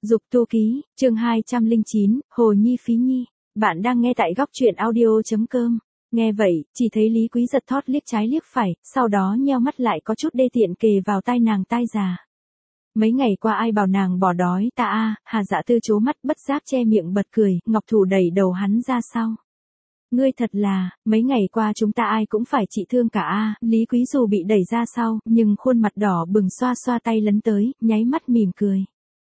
Dục tu ký, chương 209, Hồ Nhi Phí Nhi. Bạn đang nghe tại góc truyện audio.com. Nghe vậy, chỉ thấy Lý Quý giật thót liếc trái liếc phải, sau đó nheo mắt lại có chút đê tiện kề vào tai nàng tai già. Mấy ngày qua ai bảo nàng bỏ đói ta a. Hà Dạ Tư trố mắt bất giác che miệng bật cười, ngọc thủ đẩy đầu hắn ra sau. Ngươi thật là, mấy ngày qua chúng ta ai cũng phải trị thương cả a. Lý Quý dù bị đẩy ra sau, nhưng khuôn mặt đỏ bừng xoa xoa tay lấn tới, nháy mắt mỉm cười.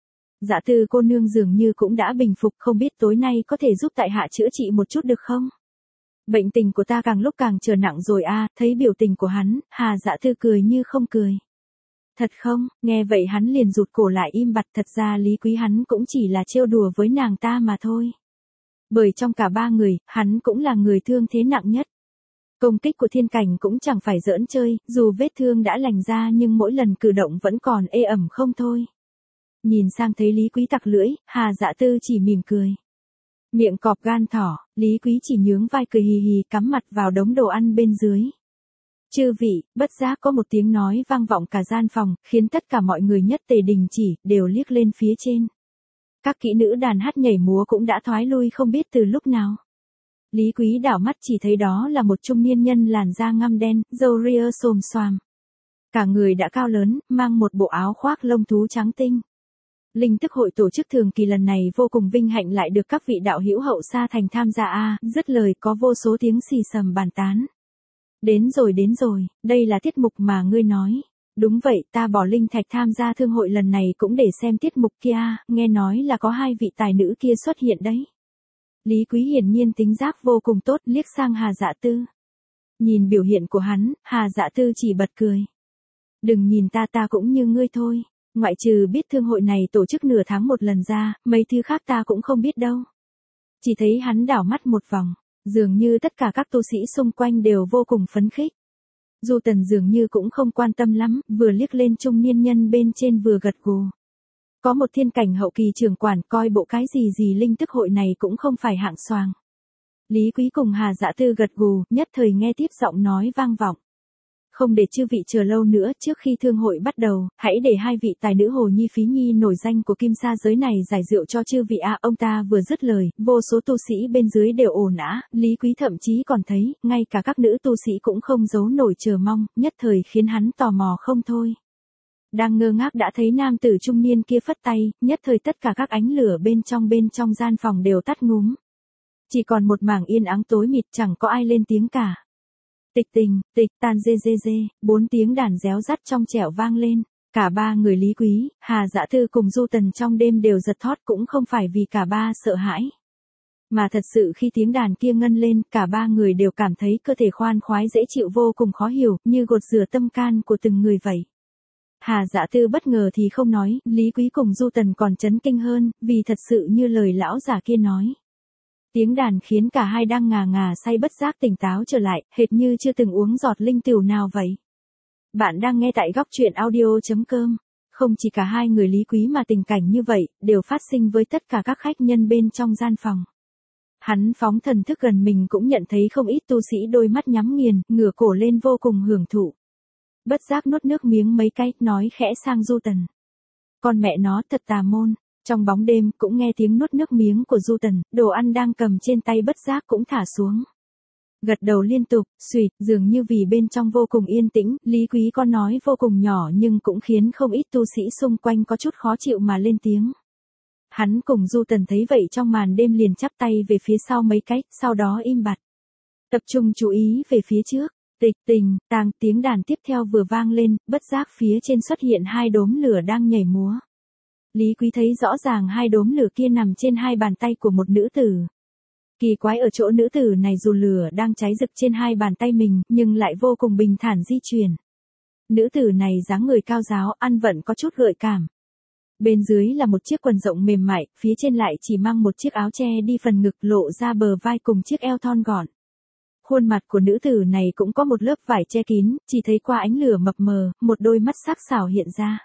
Dạ Tư cô nương dường như cũng đã bình phục, không biết tối nay có thể giúp tại hạ chữa trị một chút được không? Bệnh tình của ta càng lúc càng trở nặng rồi a. Thấy biểu tình của hắn, Hà Dạ Tư cười như không cười. Thật không? Nghe vậy hắn liền rụt cổ lại im bặt, thật ra Lý Quý hắn cũng chỉ là trêu đùa với nàng ta mà thôi. Bởi trong cả ba người, hắn cũng là người thương thế nặng nhất. Công kích của thiên cảnh cũng chẳng phải giỡn chơi, dù vết thương đã lành ra nhưng mỗi lần cử động vẫn còn ê ẩm không thôi. Nhìn sang thấy Lý Quý tặc lưỡi, Hà Dạ Tư chỉ mỉm cười. Miệng cọp gan thỏ, Lý Quý chỉ nhướng vai cười hì hì cắm mặt vào đống đồ ăn bên dưới. Chư vị, bất giác có một tiếng nói vang vọng cả gian phòng, khiến tất cả mọi người nhất tề đình chỉ, đều liếc lên phía trên. Các kỹ nữ đàn hát nhảy múa cũng đã thoái lui không biết từ lúc nào. Lý Quý đảo mắt chỉ thấy đó là một trung niên nhân làn da ngăm đen, râu ria xồm xoàm. Cả người đã cao lớn, mang một bộ áo khoác lông thú trắng tinh. Linh Tức hội tổ chức thường kỳ lần này vô cùng vinh hạnh lại được các vị đạo hữu hậu xa thành tham gia a. Dứt lời có vô số tiếng xì xầm bàn tán. Đến rồi, đây là tiết mục mà ngươi nói. Đúng vậy, ta bỏ linh thạch tham gia thương hội lần này cũng để xem tiết mục kia, nghe nói là có hai vị tài nữ kia xuất hiện đấy. Lý Quý hiển nhiên tính giác vô cùng tốt, liếc sang Hà Dạ Tư. Nhìn biểu hiện của hắn, Hà Dạ Tư chỉ bật cười. Đừng nhìn ta cũng như ngươi thôi, ngoại trừ biết thương hội này tổ chức nửa tháng một lần ra, mấy thứ khác ta cũng không biết đâu. Chỉ thấy hắn đảo mắt một vòng, dường như tất cả các tu sĩ xung quanh đều vô cùng phấn khích. Du Tần dường như cũng không quan tâm lắm, vừa liếc lên trung niên nhân bên trên vừa gật gù. Có một thiên cảnh hậu kỳ trưởng quản coi bộ cái gì Linh Tức hội này cũng không phải hạng xoàng. Lý Quý cùng Hà Dạ Tư gật gù, nhất thời nghe tiếp giọng nói vang vọng. Không để chư vị chờ lâu nữa, trước khi thương hội bắt đầu, hãy để hai vị tài nữ Hồ Nhi Phí Nhi nổi danh của Kim Sa giới này giải rượu cho chư vị a. Ông ta vừa dứt lời, vô số tu sĩ bên dưới đều ồn ào, Lý Quý thậm chí còn thấy, ngay cả các nữ tu sĩ cũng không giấu nổi chờ mong, nhất thời khiến hắn tò mò không thôi. Đang ngơ ngác đã thấy nam tử trung niên kia phất tay, nhất thời tất cả các ánh lửa bên trong gian phòng đều tắt ngúm. Chỉ còn một mảng yên ắng tối mịt, chẳng có ai lên tiếng cả. Tịch tình, tịch tan dê, 4 tiếng đàn réo rắt trong trẻo vang lên. Cả ba người Lý Quý, Hà Dạ Tư cùng Du Tần trong đêm đều giật thót, cũng không phải vì cả ba sợ hãi. Mà thật sự khi tiếng đàn kia ngân lên, cả ba người đều cảm thấy cơ thể khoan khoái dễ chịu vô cùng khó hiểu, như gột rửa tâm can của từng người vậy. Hà Dạ Tư bất ngờ thì không nói, Lý Quý cùng Du Tần còn chấn kinh hơn, vì thật sự như lời lão già kia nói. Tiếng đàn khiến cả hai đang ngà say bất giác tỉnh táo trở lại, hệt như chưa từng uống giọt linh tửu nào vậy. Bạn đang nghe tại góc truyện audio.com. Không chỉ cả hai người Lý Quý mà tình cảnh như vậy, đều phát sinh với tất cả các khách nhân bên trong gian phòng. Hắn phóng thần thức gần mình cũng nhận thấy không ít tu sĩ đôi mắt nhắm nghiền, ngửa cổ lên vô cùng hưởng thụ. Bất giác nuốt nước miếng mấy cái, nói khẽ sang Du Tần. Con mẹ nó thật tà môn. Trong bóng đêm cũng nghe tiếng nuốt nước miếng của Du Tần, đồ ăn đang cầm trên tay bất giác cũng thả xuống. Gật đầu liên tục, suýt, dường như vì bên trong vô cùng yên tĩnh, Lý Quý có nói vô cùng nhỏ nhưng cũng khiến không ít tu sĩ xung quanh có chút khó chịu mà lên tiếng. Hắn cùng Du Tần thấy vậy trong màn đêm liền chắp tay về phía sau mấy cái, sau đó im bặt. Tập trung chú ý về phía trước, tịch tình, tang, tiếng đàn tiếp theo vừa vang lên, bất giác phía trên xuất hiện hai đốm lửa đang nhảy múa. Lý Quý thấy rõ ràng hai đốm lửa kia nằm trên hai bàn tay của một nữ tử. Kỳ quái ở chỗ nữ tử này dù lửa đang cháy rực trên hai bàn tay mình, nhưng lại vô cùng bình thản di chuyển. Nữ tử này dáng người cao ráo, ăn vận có chút gợi cảm. Bên dưới là một chiếc quần rộng mềm mại, phía trên lại chỉ mang một chiếc áo che đi phần ngực lộ ra bờ vai cùng chiếc eo thon gọn. Khuôn mặt của nữ tử này cũng có một lớp vải che kín, chỉ thấy qua ánh lửa mập mờ, một đôi mắt sắc sảo hiện ra.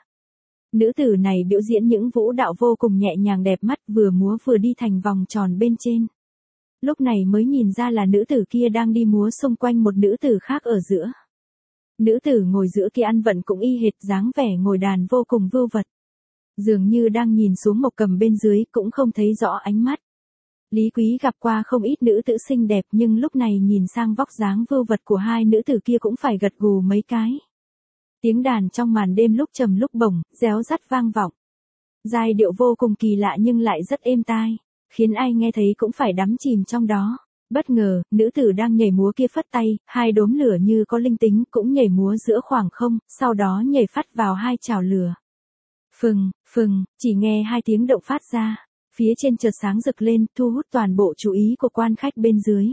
Nữ tử này biểu diễn những vũ đạo vô cùng nhẹ nhàng đẹp mắt, vừa múa vừa đi thành vòng tròn bên trên. Lúc này mới nhìn ra là nữ tử kia đang đi múa xung quanh một nữ tử khác ở giữa. Nữ tử ngồi giữa kia ăn vận cũng y hệt dáng vẻ ngồi đàn vô cùng vưu vật. Dường như đang nhìn xuống Mộc Cầm bên dưới cũng không thấy rõ ánh mắt. Lý Quý gặp qua không ít nữ tử xinh đẹp nhưng lúc này nhìn sang vóc dáng vưu vật của hai nữ tử kia cũng phải gật gù mấy cái. Tiếng đàn trong màn đêm lúc trầm lúc bổng, réo rắt vang vọng. Giai điệu vô cùng kỳ lạ nhưng lại rất êm tai, khiến ai nghe thấy cũng phải đắm chìm trong đó. Bất ngờ, nữ tử đang nhảy múa kia phất tay, hai đốm lửa như có linh tính cũng nhảy múa giữa khoảng không, sau đó nhảy phát vào hai chảo lửa. Phừng, phừng, chỉ nghe hai tiếng động phát ra. Phía trên chợt sáng rực lên, thu hút toàn bộ chú ý của quan khách bên dưới.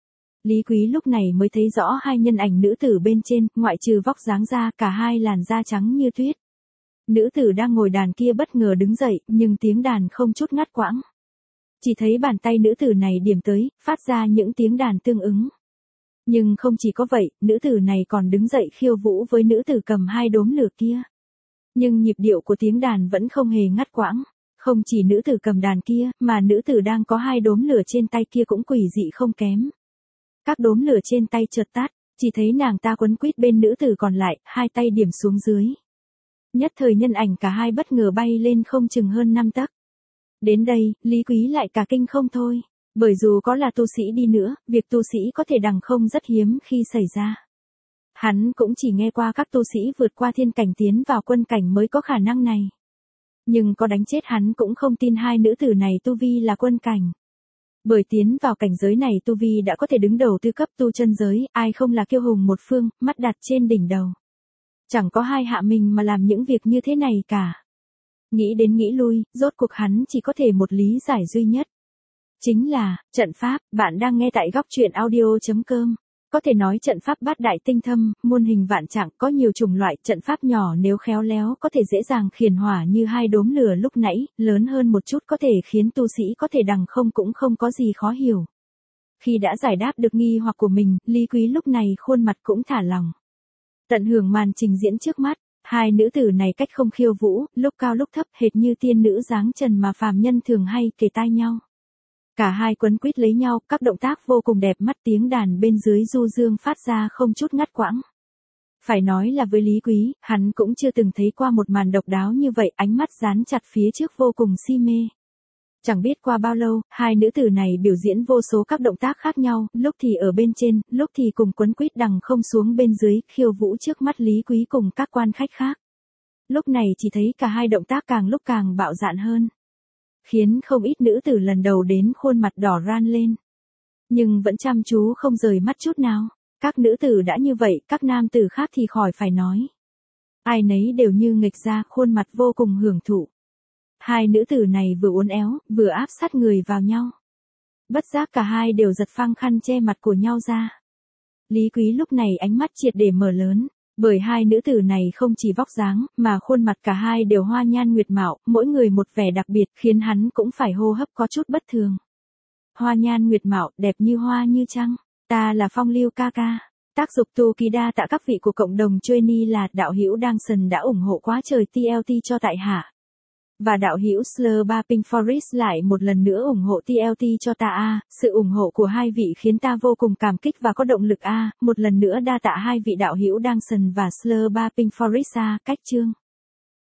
Lý Quý lúc này mới thấy rõ hai nhân ảnh nữ tử bên trên, ngoại trừ vóc dáng ra, cả hai làn da trắng như tuyết. Nữ tử đang ngồi đàn kia bất ngờ đứng dậy, nhưng tiếng đàn không chút ngắt quãng. Chỉ thấy bàn tay nữ tử này điểm tới, phát ra những tiếng đàn tương ứng. Nhưng không chỉ có vậy, nữ tử này còn đứng dậy khiêu vũ với nữ tử cầm hai đốm lửa kia. Nhưng nhịp điệu của tiếng đàn vẫn không hề ngắt quãng. Không chỉ nữ tử cầm đàn kia, mà nữ tử đang có hai đốm lửa trên tay kia cũng quỷ dị không kém. Các đốm lửa trên tay chợt tắt, chỉ thấy nàng ta quấn quýt bên nữ tử còn lại, hai tay điểm xuống dưới. Nhất thời nhân ảnh cả hai bất ngờ bay lên không chừng hơn 5 tấc. Đến đây, Lý Quý lại cả kinh không thôi, bởi dù có là tu sĩ đi nữa, việc tu sĩ có thể đằng không rất hiếm khi xảy ra. Hắn cũng chỉ nghe qua các tu sĩ vượt qua thiên cảnh tiến vào quân cảnh mới có khả năng này. Nhưng có đánh chết hắn cũng không tin hai nữ tử này tu vi là quân cảnh. Bởi tiến vào cảnh giới này tu vi đã có thể đứng đầu tư cấp tu chân giới, ai không là kiêu hùng một phương, mắt đặt trên đỉnh đầu. Chẳng có hai hạ mình mà làm những việc như thế này cả. Nghĩ đến nghĩ lui, rốt cuộc hắn chỉ có thể một lý giải duy nhất. Chính là, trận pháp, bạn đang nghe tại góc truyện audio.com. Có thể nói trận pháp bát đại tinh thâm, muôn hình vạn trạng, có nhiều chủng loại, trận pháp nhỏ nếu khéo léo có thể dễ dàng khiển hỏa như hai đốm lửa lúc nãy, lớn hơn một chút có thể khiến tu sĩ có thể đằng không cũng không có gì khó hiểu. Khi đã giải đáp được nghi hoặc của mình, Lý Quý lúc này khuôn mặt cũng thả lòng. Tận hưởng màn trình diễn trước mắt, hai nữ tử này cách không khiêu vũ, lúc cao lúc thấp hệt như tiên nữ dáng trần mà phàm nhân thường hay kề tai nhau. Cả hai quấn quýt lấy nhau, các động tác vô cùng đẹp mắt, tiếng đàn bên dưới du dương phát ra không chút ngắt quãng. Phải nói là với Lý Quý, hắn cũng chưa từng thấy qua một màn độc đáo như vậy, ánh mắt dán chặt phía trước vô cùng si mê. Chẳng biết qua bao lâu, hai nữ tử này biểu diễn vô số các động tác khác nhau, lúc thì ở bên trên, lúc thì cùng quấn quýt đằng không xuống bên dưới, khiêu vũ trước mắt Lý Quý cùng các quan khách khác. Lúc này chỉ thấy cả hai động tác càng lúc càng bạo dạn hơn. Khiến không ít nữ tử lần đầu đến khuôn mặt đỏ ran lên. Nhưng vẫn chăm chú không rời mắt chút nào. Các nữ tử đã như vậy, các nam tử khác thì khỏi phải nói. Ai nấy đều như nghịch ra, khuôn mặt vô cùng hưởng thụ. Hai nữ tử này vừa uốn éo, vừa áp sát người vào nhau. Bất giác cả hai đều giật phăng khăn che mặt của nhau ra. Lý Quý lúc này ánh mắt triệt để mở lớn. Bởi hai nữ tử này không chỉ vóc dáng, mà khuôn mặt cả hai đều hoa nhan nguyệt mạo, mỗi người một vẻ đặc biệt, khiến hắn cũng phải hô hấp có chút bất thường. Hoa nhan nguyệt mạo, đẹp như hoa như trăng. Ta là Phong Lưu ca ca. Tác dục tu kỳ đa tạ các vị của cộng đồng trainee là đạo hữu Đăng Sần đã ủng hộ quá trời TLT cho tại hạ. Và đạo hữu Slur Ba Pink Forest lại một lần nữa ủng hộ TLT cho ta a. Sự ủng hộ của hai vị khiến ta vô cùng cảm kích và có động lực a. Một lần nữa đa tạ hai vị đạo hữu Đăng Sần và Slur Ba Pink Forest a. Cách chương.